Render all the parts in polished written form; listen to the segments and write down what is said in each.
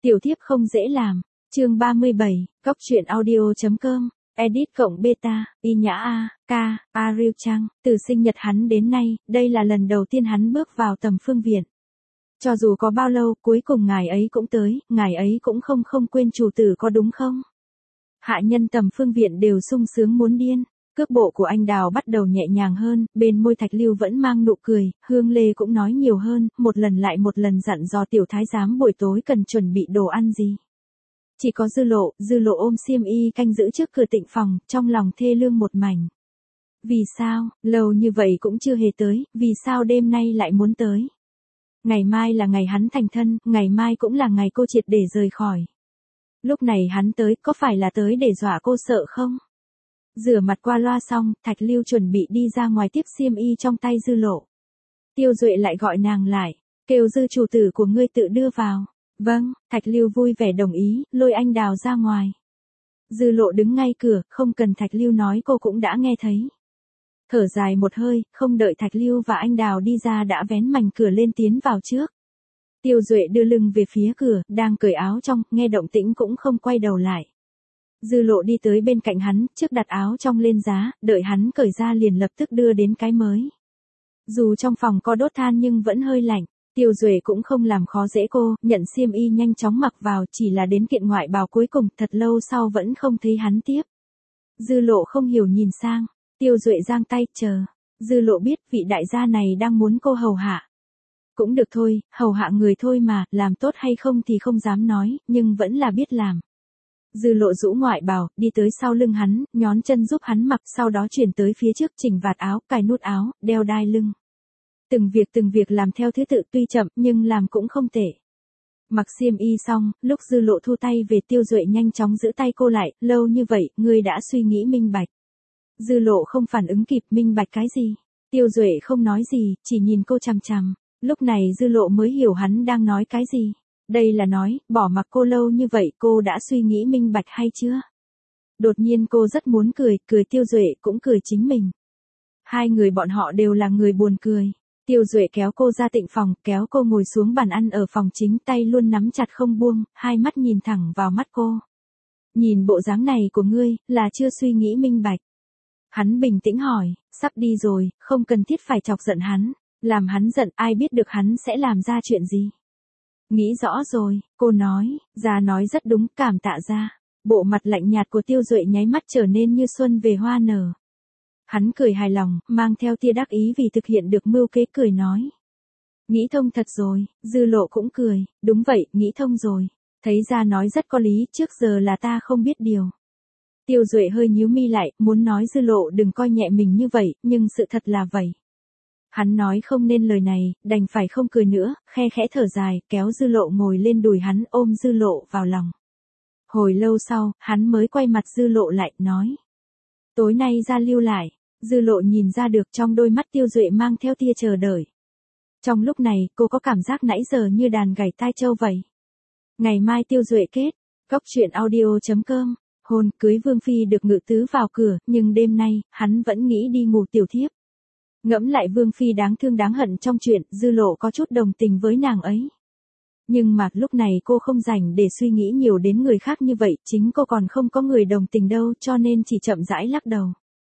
Tiểu thiếp không dễ làm. Chương 37, Góc truyện audio.com. Edit cộng beta, Y Nhã A, K, Ariel Trang, từ sinh nhật hắn đến nay, đây là lần đầu tiên hắn bước vào Tầm Phương Viện. Cho dù có bao lâu, cuối cùng ngài ấy cũng tới, ngài ấy cũng không quên chủ tử có đúng không? Hạ nhân Tầm Phương Viện đều sung sướng muốn điên. Cước bộ của anh Đào bắt đầu nhẹ nhàng hơn, bên môi Thạch Lưu vẫn mang nụ cười, Hương Lê cũng nói nhiều hơn, một lần lại một lần dặn dò tiểu thái giám buổi tối cần chuẩn bị đồ ăn gì. Chỉ có Dư Lộ ôm xiêm y canh giữ trước cửa tịnh phòng, trong lòng thê lương một mảnh. Vì sao, lâu như vậy cũng chưa hề tới, vì sao đêm nay lại muốn tới? Ngày mai là ngày hắn thành thân, ngày mai cũng là ngày cô triệt để rời khỏi. Lúc này hắn tới, có phải là tới để dọa cô sợ không? Rửa mặt qua loa xong, Thạch Lưu chuẩn bị đi ra ngoài tiếp xiêm y trong tay Dư Lộ. Tiêu Duệ lại gọi nàng lại, kêu Dư chủ tử của ngươi tự đưa vào. Vâng, Thạch Lưu vui vẻ đồng ý, lôi anh Đào ra ngoài. Dư Lộ đứng ngay cửa, không cần Thạch Lưu nói cô cũng đã nghe thấy. Thở dài một hơi, không đợi Thạch Lưu và anh Đào đi ra đã vén mảnh cửa lên tiến vào trước. Tiêu Duệ đưa lưng về phía cửa, đang cởi áo trong, nghe động tĩnh cũng không quay đầu lại. Dư Lộ đi tới bên cạnh hắn, trước đặt áo trong lên giá, đợi hắn cởi ra liền lập tức đưa đến cái mới. Dù trong phòng có đốt than nhưng vẫn hơi lạnh, Tiêu Duệ cũng không làm khó dễ cô, nhận xiêm y nhanh chóng mặc vào, chỉ là đến kiện ngoại bào cuối cùng, thật lâu sau vẫn không thấy hắn tiếp. Dư Lộ không hiểu nhìn sang, Tiêu Duệ giang tay, chờ. Dư Lộ biết vị đại gia này đang muốn cô hầu hạ. Cũng được thôi, hầu hạ người thôi mà, làm tốt hay không thì không dám nói, nhưng vẫn là biết làm. Dư Lộ rũ ngoại bào, đi tới sau lưng hắn, nhón chân giúp hắn mặc, sau đó chuyển tới phía trước chỉnh vạt áo, cài nút áo, đeo đai lưng. Từng việc làm theo thứ tự tuy chậm nhưng làm cũng không tệ. Mặc xiêm y xong, lúc Dư Lộ thu tay về Tiêu Duệ nhanh chóng giữ tay cô lại, lâu như vậy, ngươi đã suy nghĩ minh bạch. Dư Lộ không phản ứng kịp, minh bạch cái gì? Tiêu Duệ không nói gì, chỉ nhìn cô chằm chằm. Lúc này Dư Lộ mới hiểu hắn đang nói cái gì. Đây là nói, bỏ mặc cô lâu như vậy cô đã suy nghĩ minh bạch hay chưa? Đột nhiên cô rất muốn cười Tiêu Duệ cũng cười chính mình. Hai người bọn họ đều là người buồn cười. Tiêu Duệ kéo cô ra tịnh phòng, kéo cô ngồi xuống bàn ăn ở phòng chính, tay luôn nắm chặt không buông, hai mắt nhìn thẳng vào mắt cô. Nhìn bộ dáng này của ngươi, là chưa suy nghĩ minh bạch. Hắn bình tĩnh hỏi, sắp đi rồi, không cần thiết phải chọc giận hắn, làm hắn giận ai biết được hắn sẽ làm ra chuyện gì. Nghĩ rõ rồi, cô nói, gia nói rất đúng, cảm tạ gia. Bộ mặt lạnh nhạt của Tiêu Duệ nháy mắt trở nên như xuân về hoa nở. Hắn cười hài lòng, mang theo tia đắc ý vì thực hiện được mưu kế, cười nói. Nghĩ thông thật rồi, Dư Lộ cũng cười, đúng vậy, nghĩ thông rồi. Thấy gia nói rất có lý, trước giờ là ta không biết điều. Tiêu Duệ hơi nhíu mi lại, muốn nói Dư Lộ đừng coi nhẹ mình như vậy, nhưng sự thật là vậy. Hắn nói không nên lời này, đành phải không cười nữa, khe khẽ thở dài, kéo Dư Lộ ngồi lên đùi hắn, ôm Dư Lộ vào lòng. Hồi lâu sau, hắn mới quay mặt Dư Lộ lại, nói. Tối nay ra lưu lại. Dư Lộ nhìn ra được trong đôi mắt Tiêu Duệ mang theo tia chờ đợi. Trong lúc này, cô có cảm giác nãy giờ như đàn gảy tai trâu vậy. Ngày mai Tiêu Duệ kết. Góc truyện audio.com. Hôn cưới Vương Phi được ngự tứ vào cửa, nhưng đêm nay, hắn vẫn nghĩ đi ngủ tiểu thiếp. Ngẫm lại Vương Phi đáng thương đáng hận trong chuyện, Dư Lộ có chút đồng tình với nàng ấy. Nhưng mà lúc này cô không rảnh để suy nghĩ nhiều đến người khác như vậy, chính cô còn không có người đồng tình đâu, cho nên chỉ chậm rãi lắc đầu.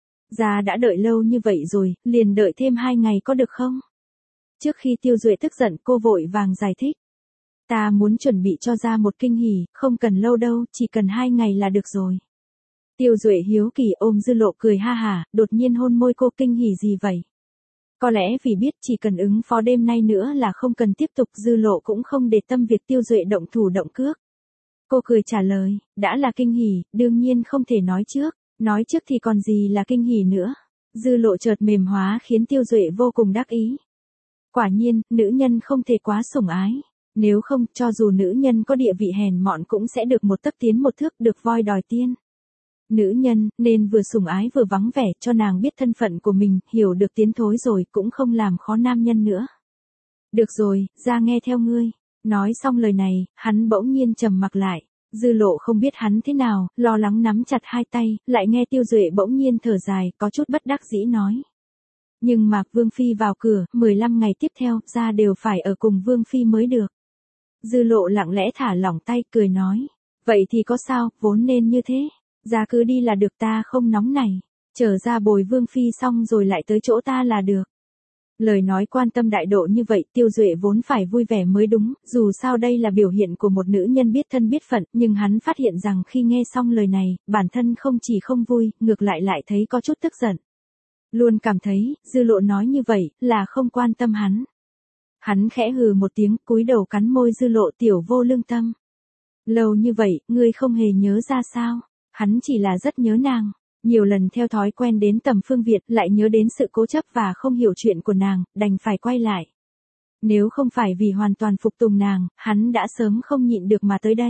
Gia đã đợi lâu như vậy rồi, liền đợi thêm 2 ngày có được không? Trước khi Tiêu Duệ tức giận, cô vội vàng giải thích. Ta muốn chuẩn bị cho Gia một kinh hỉ, không cần lâu đâu, chỉ cần 2 ngày là được rồi. Tiêu Duệ hiếu kỳ ôm Dư Lộ cười ha hả, đột nhiên hôn môi cô, kinh hỉ gì vậy? Có lẽ vì biết chỉ cần ứng phó đêm nay nữa là không cần tiếp tục, Dư Lộ cũng không để tâm việc Tiêu Duệ động thủ động cước. Cô cười trả lời, đã là kinh hỉ, đương nhiên không thể nói trước thì còn gì là kinh hỉ nữa. Dư Lộ chợt mềm hóa khiến Tiêu Duệ vô cùng đắc ý. Quả nhiên, nữ nhân không thể quá sủng ái. Nếu không, cho dù nữ nhân có địa vị hèn mọn cũng sẽ được một tấc tiến một thước, được voi đòi tiên. Nữ nhân, nên vừa sủng ái vừa vắng vẻ, cho nàng biết thân phận của mình, hiểu được tiến thối rồi, cũng không làm khó nam nhân nữa. Được rồi, ra nghe theo ngươi. Nói xong lời này, hắn bỗng nhiên trầm mặc lại. Dư Lộ không biết hắn thế nào, lo lắng nắm chặt hai tay, lại nghe Tiêu Duệ bỗng nhiên thở dài, có chút bất đắc dĩ nói. Nhưng mà Vương Phi vào cửa, 15 ngày tiếp theo, ra đều phải ở cùng Vương Phi mới được. Dư Lộ lặng lẽ thả lỏng tay cười nói. Vậy thì có sao, vốn nên như thế. Ra cứ đi là được, ta không nóng này. Trở ra bồi Vương Phi xong rồi lại tới chỗ ta là được. Lời nói quan tâm đại độ như vậy Tiêu Duệ vốn phải vui vẻ mới đúng, dù sao đây là biểu hiện của một nữ nhân biết thân biết phận, nhưng hắn phát hiện rằng khi nghe xong lời này, bản thân không chỉ không vui, ngược lại thấy có chút tức giận. Luôn cảm thấy, Dư Lộ nói như vậy, là không quan tâm hắn. Hắn khẽ hừ một tiếng, cúi đầu cắn môi Dư Lộ, tiểu vô lương tâm. Lâu như vậy, ngươi không hề nhớ ra sao? Hắn chỉ là rất nhớ nàng. Nhiều lần theo thói quen đến Tầm Phương Việt, lại nhớ đến sự cố chấp và không hiểu chuyện của nàng, đành phải quay lại. Nếu không phải vì hoàn toàn phục tùng nàng, hắn đã sớm không nhịn được mà tới đây.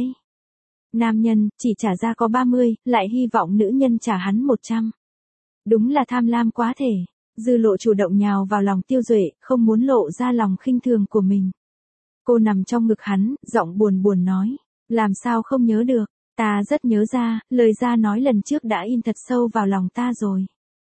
Nam nhân, chỉ trả ra có 30, lại hy vọng nữ nhân trả hắn 100. Đúng là tham lam quá thể. Dư Lộ chủ động nhào vào lòng Tiêu Duệ, không muốn lộ ra lòng khinh thường của mình. Cô nằm trong ngực hắn, giọng buồn buồn nói. Làm sao không nhớ được, ta rất nhớ ra, lời ra nói lần trước đã in thật sâu vào lòng ta rồi.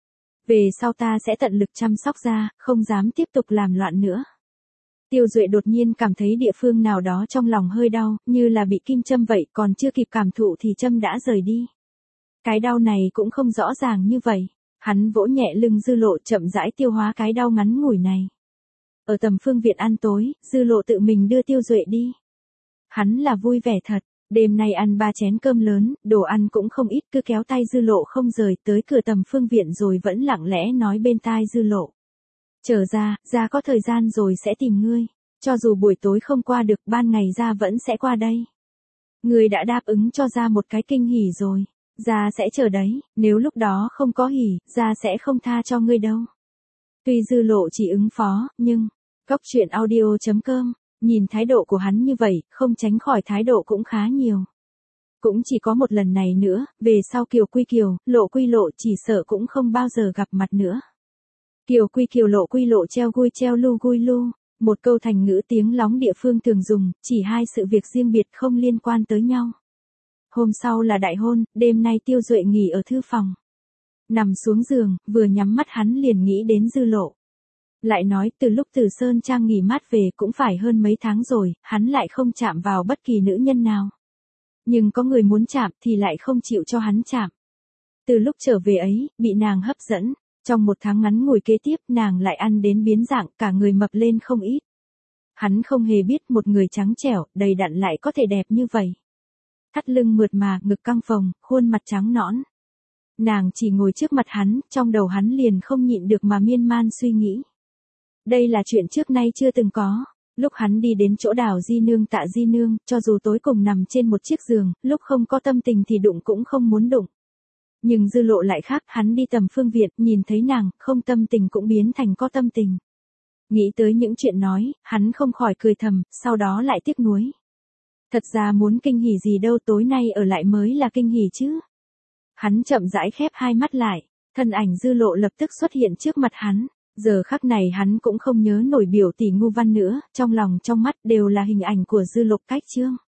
Về sau ta sẽ tận lực chăm sóc ra, không dám tiếp tục làm loạn nữa. Tiêu Duệ đột nhiên cảm thấy địa phương nào đó trong lòng hơi đau, như là bị kim châm vậy, còn chưa kịp cảm thụ thì châm đã rời đi. Cái đau này cũng không rõ ràng như vậy. Hắn vỗ nhẹ lưng Dư Lộ, chậm rãi tiêu hóa cái đau ngắn ngủi này. Ở Tầm Phương Viện ăn tối, Dư Lộ tự mình đưa Tiêu Duệ đi. Hắn là vui vẻ thật, đêm nay ăn 3 chén cơm lớn, đồ ăn cũng không ít, cứ kéo tay Dư Lộ không rời, tới cửa Tầm Phương Viện rồi vẫn lặng lẽ nói bên tai Dư Lộ. Trở ra có thời gian rồi sẽ tìm ngươi, cho dù buổi tối không qua được, ban ngày ra vẫn sẽ qua đây. Ngươi đã đáp ứng cho ra một cái kinh hỉ rồi. Ra sẽ chờ đấy, nếu lúc đó không có hỉ, ra sẽ không tha cho ngươi đâu. Tuy Dư Lộ chỉ ứng phó, nhưng, Cốc truyện audio.com, nhìn thái độ của hắn như vậy, không tránh khỏi thái độ cũng khá nhiều. Cũng chỉ có một lần này nữa, về sau kiều quy kiều, lộ quy lộ, chỉ sợ cũng không bao giờ gặp mặt nữa. Kiều quy kiều, lộ quy lộ, treo gui lu, một câu thành ngữ tiếng lóng địa phương thường dùng, chỉ hai sự việc riêng biệt không liên quan tới nhau. Hôm sau là đại hôn, đêm nay Tiêu Duệ nghỉ ở thư phòng. Nằm xuống giường, vừa nhắm mắt hắn liền nghĩ đến Dư Lộ. Lại nói từ lúc từ Sơn Trang nghỉ mát về cũng phải hơn mấy tháng rồi, hắn lại không chạm vào bất kỳ nữ nhân nào. Nhưng có người muốn chạm thì lại không chịu cho hắn chạm. Từ lúc trở về ấy, bị nàng hấp dẫn, trong 1 tháng ngắn ngủi kế tiếp nàng lại ăn đến biến dạng, cả người mập lên không ít. Hắn không hề biết một người trắng trẻo, đầy đặn lại có thể đẹp như vậy. Thắt lưng mượt mà, ngực căng phồng, khuôn mặt trắng nõn. Nàng chỉ ngồi trước mặt hắn, trong đầu hắn liền không nhịn được mà miên man suy nghĩ. Đây là chuyện trước nay chưa từng có. Lúc hắn đi đến chỗ Đào Di Nương, Tạ Di Nương, cho dù tối cùng nằm trên một chiếc giường, lúc không có tâm tình thì đụng cũng không muốn đụng. Nhưng Dư Lộ lại khác, hắn đi Tầm Phương Viện, nhìn thấy nàng, không tâm tình cũng biến thành có tâm tình. Nghĩ tới những chuyện nói, hắn không khỏi cười thầm, sau đó lại tiếc nuối. Thật ra muốn kinh hỉ gì đâu, tối nay ở lại mới là kinh hỉ chứ. Hắn chậm rãi khép hai mắt lại, thân ảnh Dư Lộ lập tức xuất hiện trước mặt hắn. Giờ khắc này hắn cũng không nhớ nổi biểu tỷ Ngu Văn nữa, trong lòng trong mắt đều là hình ảnh của Dư Lộ cách chương.